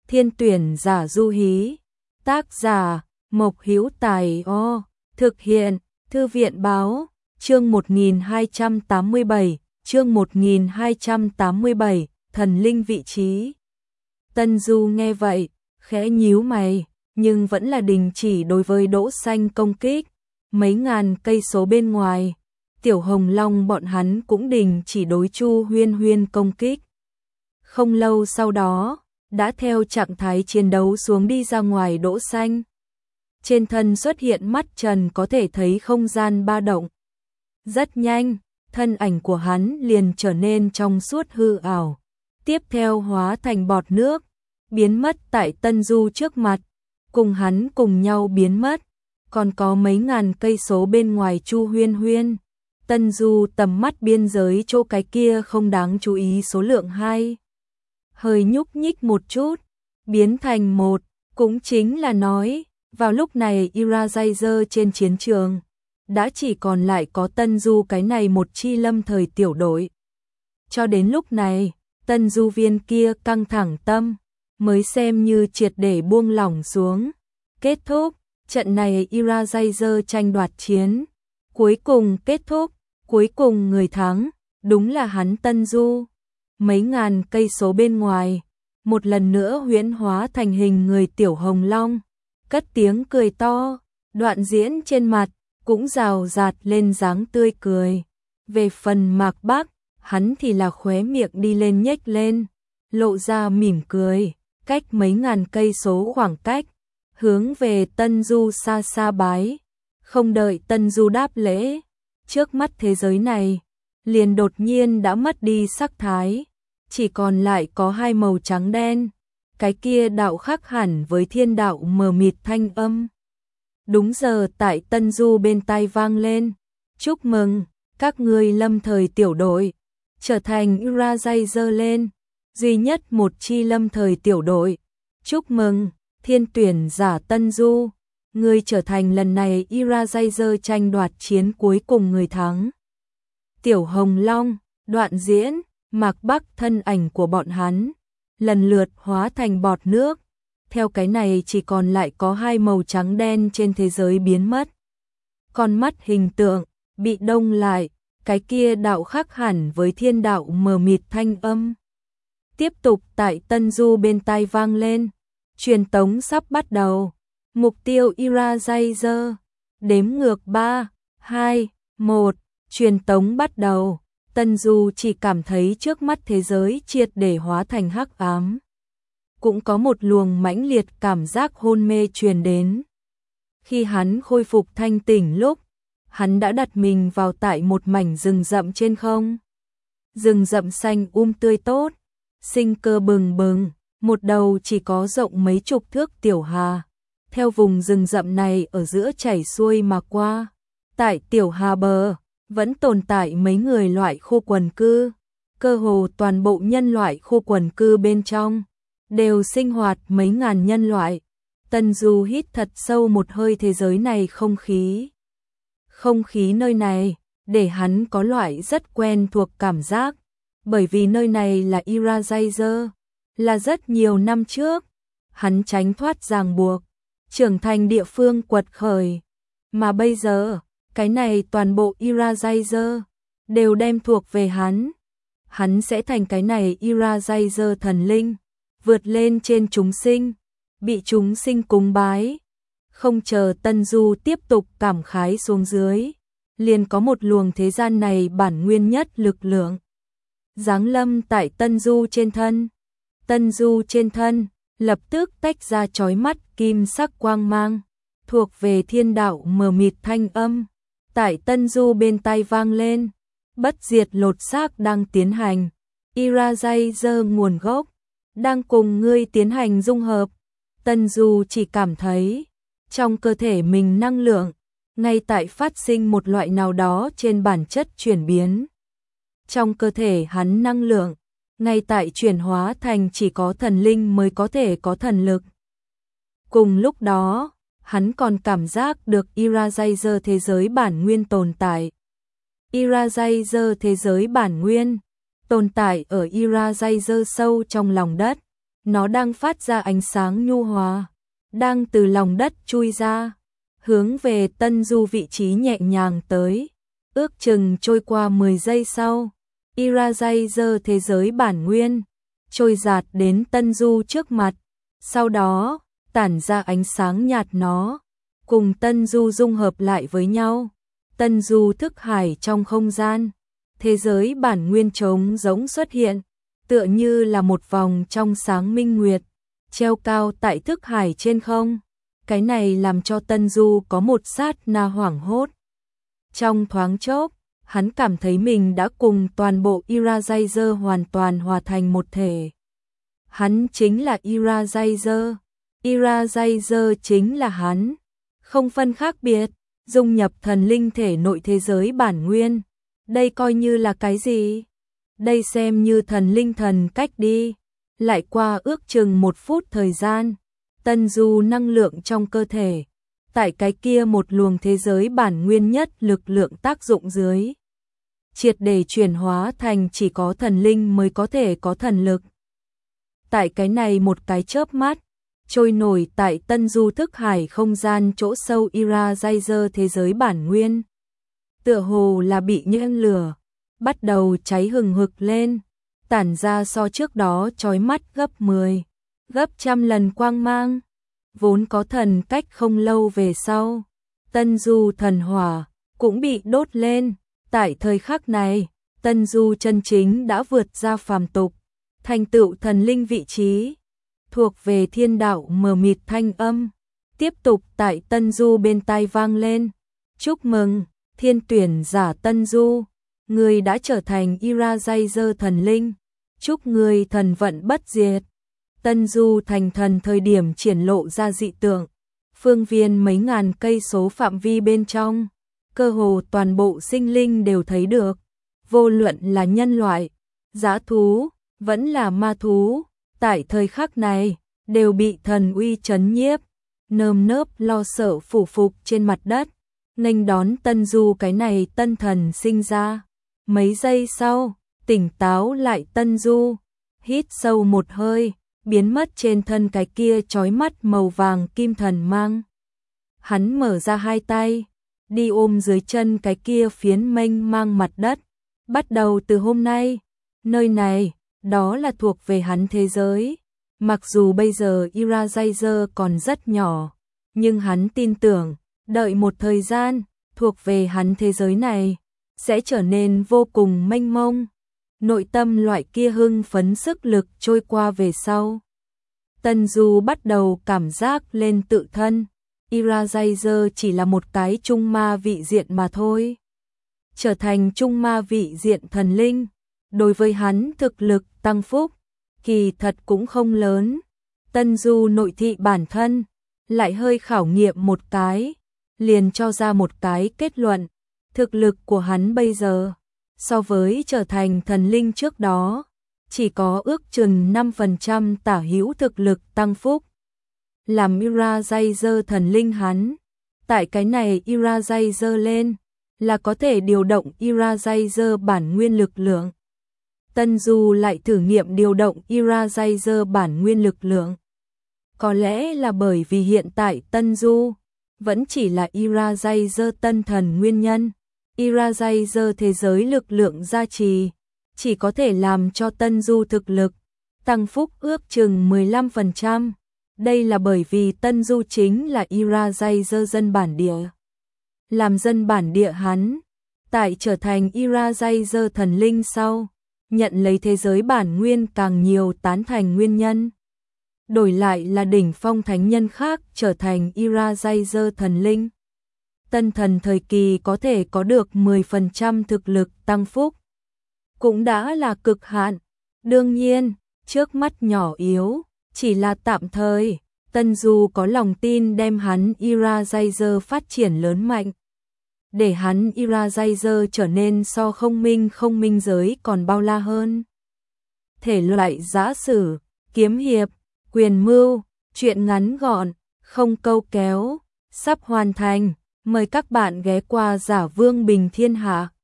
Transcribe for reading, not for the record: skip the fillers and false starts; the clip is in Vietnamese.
Thiên tuyển giả du hí. Tác giả Mộc Hữu Tài. Thực hiện Thư viện báo. Chương 1287, chương 1287, thần linh vị trí. Tân Du nghe vậy, khẽ nhíu mày, nhưng vẫn là đình chỉ đối với Đỗ Xanh công kích. Mấy ngàn cây số bên ngoài, Tiểu Hồng Long bọn hắn cũng đình chỉ đối Chu Huyên Huyên công kích. Không lâu sau đó, đã theo trạng thái chiến đấu xuống đi ra ngoài Đỗ Xanh. Trên thân xuất hiện mắt trần có thể thấy không gian ba động. Rất nhanh, thân ảnh của hắn liền trở nên trong suốt hư ảo. Tiếp theo hóa thành bọt nước, biến mất tại Tân Du trước mặt. Cùng hắn cùng nhau biến mất. Còn có mấy ngàn cây số bên ngoài Chu Huyên Huyên. Tân Du tầm mắt biên giới chỗ cái kia không đáng chú ý số lượng 2. Hơi nhúc nhích một chút, biến thành 1, cũng chính là nói, vào lúc này Eraser trên chiến trường, đã chỉ còn lại có Tân Du cái này một chi lâm thời tiểu đội. Cho đến lúc này, Tân Du viên kia căng thẳng tâm, mới xem như triệt để buông lỏng xuống. Kết thúc, trận này Eraser tranh đoạt chiến, cuối cùng kết thúc, cuối cùng người thắng, đúng là hắn Tân Du. Mấy ngàn cây số bên ngoài, một lần nữa huyễn hóa thành hình người Tiểu Hồng Long, cất tiếng cười to, Đoạn Diễn trên mặt cũng rào rạt lên dáng tươi cười. Về phần Mạc Bắc, hắn thì là khóe miệng đi lên nhếch lên, lộ ra mỉm cười, cách mấy ngàn cây số khoảng cách, hướng về Tân Du xa xa bái. Không đợi Tân Du đáp lễ, trước mắt thế giới này liền đột nhiên đã mất đi sắc thái, chỉ còn lại có hai màu trắng đen. Cái kia đạo khác hẳn với thiên đạo mờ mịt thanh âm. Đúng giờ tại Tân Du bên tai vang lên, chúc mừng, các ngươi lâm thời tiểu đội, trở thành Eraser lên, duy nhất một chi lâm thời tiểu đội. Chúc mừng, thiên tuyển giả Tân Du, ngươi trở thành lần này Eraser tranh đoạt chiến cuối cùng người thắng. Tiểu Hồng Long, Đoạn Diễn, Mạc Bắc thân ảnh của bọn hắn lần lượt hóa thành bọt nước. Theo cái này chỉ còn lại có hai màu trắng đen trên thế giới biến mất. Con mắt hình tượng bị đông lại, cái kia đạo khác hẳn với thiên đạo mờ mịt thanh âm. Tiếp tục tại Tân Du bên tai vang lên, truyền tống sắp bắt đầu. Mục tiêu Eraser, đếm ngược 3, 2, 1, truyền tống bắt đầu. Tân Du chỉ cảm thấy trước mắt thế giới triệt để hóa thành hắc ám. Cũng có một luồng mãnh liệt cảm giác hôn mê truyền đến. Khi hắn khôi phục thanh tỉnh lúc, hắn đã đặt mình vào tại một mảnh rừng rậm trên không. Rừng rậm xanh tươi tốt, sinh cơ bừng bừng, một đầu chỉ có rộng mấy chục thước tiểu hà. Theo vùng rừng rậm này ở giữa chảy xuôi mà qua. Tại tiểu hà bờ, vẫn tồn tại mấy người loại khu quần cư. Cơ hồ toàn bộ nhân loại khu quần cư bên trong đều sinh hoạt mấy ngàn nhân loại. Tân Du hít thật sâu một hơi thế giới này không khí. Không khí nơi này để hắn có loại rất quen thuộc cảm giác, bởi vì nơi này là Eraser, là rất nhiều năm trước hắn tránh thoát ràng buộc, trưởng thành địa phương quật khởi, mà bây giờ cái này toàn bộ Eraser đều đem thuộc về hắn. Hắn sẽ thành cái này Eraser thần linh, vượt lên trên chúng sinh, bị chúng sinh cúng bái. Không chờ Tân Du tiếp tục cảm khái xuống dưới, liền có một luồng thế gian này bản nguyên nhất lực lượng giáng lâm tại Tân Du trên thân. Tân Du trên thân lập tức tách ra chói mắt kim sắc quang mang, thuộc về thiên đạo mờ mịt thanh âm. Tại Tân Du bên tai vang lên, bất diệt lột xác đang tiến hành, Eraser nguồn gốc đang cùng ngươi tiến hành dung hợp. Tân Du chỉ cảm thấy trong cơ thể mình năng lượng ngay tại phát sinh một loại nào đó trên bản chất chuyển biến. Trong cơ thể hắn năng lượng ngay tại chuyển hóa thành chỉ có thần linh mới có thể có thần lực. Cùng lúc đó, hắn còn cảm giác được Eraser thế giới bản nguyên tồn tại. Eraser thế giới bản nguyên tồn tại ở Eraser sâu trong lòng đất, nó đang phát ra ánh sáng nhu hòa, đang từ lòng đất chui ra, hướng về Tân Du vị trí nhẹ nhàng tới. Ước chừng trôi qua 10 giây sau, Eraser thế giới bản nguyên trôi dạt đến Tân Du trước mặt, sau đó tản ra ánh sáng nhạt, nó cùng Tân Du dung hợp lại với nhau. Tân Du thức hải trong không gian, thế giới bản nguyên trống rỗng xuất hiện, tựa như là một vòng trong sáng minh nguyệt, treo cao tại thức hải trên không. Cái này làm cho Tân Du có một sát na hoảng hốt. Trong thoáng chốc, hắn cảm thấy mình đã cùng toàn bộ Eraser hoàn toàn hòa thành một thể. Hắn chính là Eraser, Eraser chính là hắn, không phân khác biệt, dung nhập thần linh thể nội thế giới bản nguyên. Đây coi như là cái gì? Đây xem như thần linh thần cách đi. Lại qua ước chừng 1 phút thời gian, Tân Du năng lượng trong cơ thể, tại cái kia một luồng thế giới bản nguyên nhất lực lượng tác dụng dưới, triệt để chuyển hóa thành chỉ có thần linh mới có thể có thần lực. Tại cái này một cái chớp mắt, trôi nổi tại Tân Du thức hải không gian chỗ sâu Eraser thế giới bản nguyên, tựa hồ là bị nhiễm lửa, bắt đầu cháy hừng hực lên, tản ra so trước đó chói mắt gấp 10, gấp trăm lần quang mang. Vốn có thần cách không lâu về sau, Tân Du thần hỏa cũng bị đốt lên. Tại thời khắc này, Tân Du chân chính đã vượt ra phàm tục, thành tựu thần linh vị trí, thuộc về thiên đạo mờ mịt thanh âm. Tiếp tục tại Tân Du bên tai vang lên. Chúc mừng, thiên tuyển giả Tân Du, người đã trở thành Eraser thần linh. Chúc người thần vận bất diệt. Tân Du thành thần thời điểm triển lộ ra dị tượng, phương viên mấy ngàn cây số phạm vi bên trong, cơ hồ toàn bộ sinh linh đều thấy được, vô luận là nhân loại, dã thú, vẫn là ma thú, tại thời khắc này, đều bị thần uy chấn nhiếp, nơm nớp lo sợ phủ phục trên mặt đất, nghênh đón Tân Du cái này tân thần sinh ra. Mấy giây sau, tỉnh táo lại Tân Du, hít sâu một hơi, biến mất trên thân cái kia chói mắt màu vàng kim thần mang. Hắn mở ra hai tay, đi ôm dưới chân cái kia phiến mênh mang mặt đất. Bắt đầu từ hôm nay, nơi này, đó là thuộc về hắn thế giới. Mặc dù bây giờ Eraser còn rất nhỏ, nhưng hắn tin tưởng, đợi một thời gian, thuộc về hắn thế giới này, sẽ trở nên vô cùng mênh mông. Nội tâm loại kia hưng phấn sức lực trôi qua về sau. Tân Du bắt đầu cảm giác lên tự thân, Eraser chỉ là một cái trung ma vị diện mà thôi. Trở thành trung ma vị diện thần linh, đối với hắn thực lực tăng phúc, kỳ thật cũng không lớn. Tân Du nội thị bản thân, lại hơi khảo nghiệm một cái, liền cho ra một cái kết luận. Thực lực của hắn bây giờ, so với trở thành thần linh trước đó, chỉ có ước chừng 5% tả hữu thực lực tăng phúc. Làm Eraser thần linh hắn, tại cái này Eraser lên, là có thể điều động Eraser bản nguyên lực lượng. Tân Du lại thử nghiệm điều động Eraser bản nguyên lực lượng. Có lẽ là bởi vì hiện tại Tân Du vẫn chỉ là Eraser tân thần nguyên nhân. Eraser thế giới lực lượng gia trì, chỉ có thể làm cho Tân Du thực lực tăng phúc ước chừng 15%. Đây là bởi vì Tân Du chính là Eraser dân bản địa. Làm dân bản địa hắn, tại trở thành Eraser thần linh sau, nhận lấy thế giới bản nguyên càng nhiều tán thành nguyên nhân. Đổi lại là đỉnh phong thánh nhân khác trở thành Eraser thần linh. Tân thần thời kỳ có thể có được 10% thực lực tăng phúc, cũng đã là cực hạn. Đương nhiên, trước mắt nhỏ yếu, chỉ là tạm thời. Tân Du có lòng tin đem hắn Eraser phát triển lớn mạnh, để hắn Eraser trở nên so không minh giới còn bao la hơn. Thể loại giã sử, kiếm hiệp, quyền mưu, truyện ngắn gọn, không câu kéo, sắp hoàn thành. Mời các bạn ghé qua Giả Vương Bình Thiên Hạ.